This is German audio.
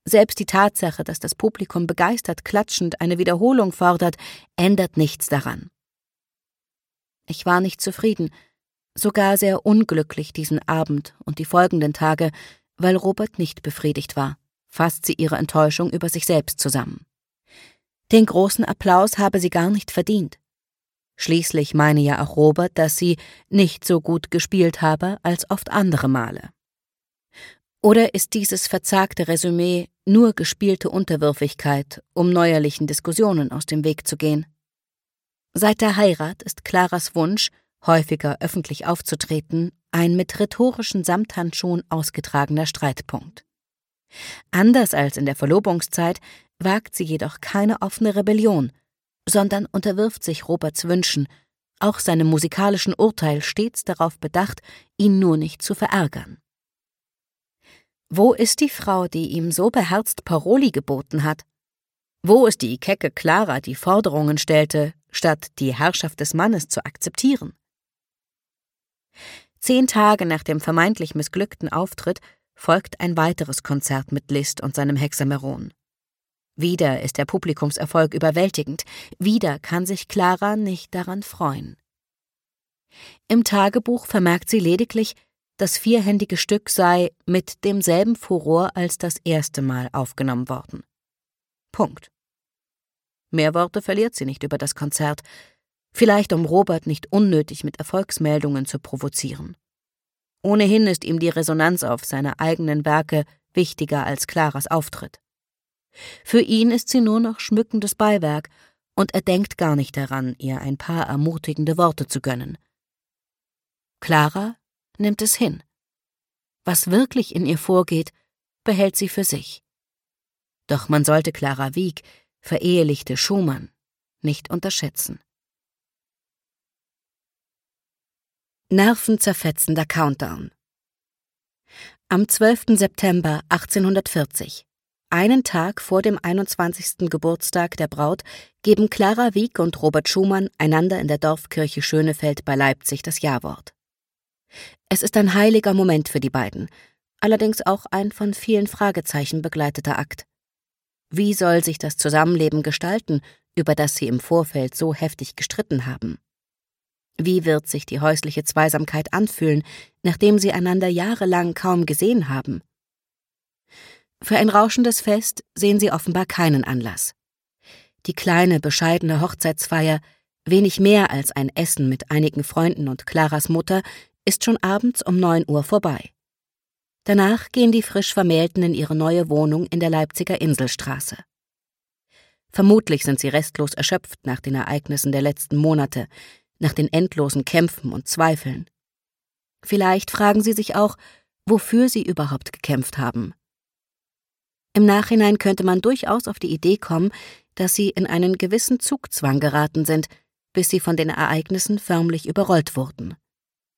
Selbst die Tatsache, dass das Publikum begeistert klatschend eine Wiederholung fordert, ändert nichts daran. Ich war nicht zufrieden, sogar sehr unglücklich diesen Abend und die folgenden Tage, weil Robert nicht befriedigt war, fasst sie ihre Enttäuschung über sich selbst zusammen. Den großen Applaus habe sie gar nicht verdient. Schließlich meine ja auch Robert, dass sie nicht so gut gespielt habe als oft andere Male. Oder ist dieses verzagte Resümee nur gespielte Unterwürfigkeit, um neuerlichen Diskussionen aus dem Weg zu gehen? Seit der Heirat ist Claras Wunsch, häufiger öffentlich aufzutreten, ein mit rhetorischen Samthandschuhen ausgetragener Streitpunkt. Anders als in der Verlobungszeit wagt sie jedoch keine offene Rebellion, sondern unterwirft sich Roberts Wünschen, auch seinem musikalischen Urteil stets darauf bedacht, ihn nur nicht zu verärgern. Wo ist die Frau, die ihm so beherzt Paroli geboten hat? Wo ist die kecke Clara, die Forderungen stellte, statt die Herrschaft des Mannes zu akzeptieren? 10 Tage nach dem vermeintlich missglückten Auftritt folgt ein weiteres Konzert mit Liszt und seinem Hexameron. Wieder ist der Publikumserfolg überwältigend, wieder kann sich Clara nicht daran freuen. Im Tagebuch vermerkt sie lediglich, das vierhändige Stück sei mit demselben Furor als das erste Mal aufgenommen worden. Punkt. Mehr Worte verliert sie nicht über das Konzert, vielleicht um Robert nicht unnötig mit Erfolgsmeldungen zu provozieren. Ohnehin ist ihm die Resonanz auf seine eigenen Werke wichtiger als Claras Auftritt. Für ihn ist sie nur noch schmückendes Beiwerk und er denkt gar nicht daran, ihr ein paar ermutigende Worte zu gönnen. Clara nimmt es hin. Was wirklich in ihr vorgeht, behält sie für sich. Doch man sollte Clara Wieck, verehelichte Schumann, nicht unterschätzen. Nervenzerfetzender Countdown. Am 12. September 1840, einen Tag vor dem 21. Geburtstag der Braut, geben Clara Wieck und Robert Schumann einander in der Dorfkirche Schönefeld bei Leipzig das Ja-Wort. Es ist ein heiliger Moment für die beiden, allerdings auch ein von vielen Fragezeichen begleiteter Akt. Wie soll sich das Zusammenleben gestalten, über das sie im Vorfeld so heftig gestritten haben? Wie wird sich die häusliche Zweisamkeit anfühlen, nachdem sie einander jahrelang kaum gesehen haben? Für ein rauschendes Fest sehen sie offenbar keinen Anlass. Die kleine, bescheidene Hochzeitsfeier, wenig mehr als ein Essen mit einigen Freunden und Claras Mutter, ist schon abends um 9 Uhr vorbei. Danach gehen die frisch Vermählten in ihre neue Wohnung in der Leipziger Inselstraße. Vermutlich sind sie restlos erschöpft nach den Ereignissen der letzten Monate, nach den endlosen Kämpfen und Zweifeln. Vielleicht fragen sie sich auch, wofür sie überhaupt gekämpft haben. Im Nachhinein könnte man durchaus auf die Idee kommen, dass sie in einen gewissen Zugzwang geraten sind, bis sie von den Ereignissen förmlich überrollt wurden.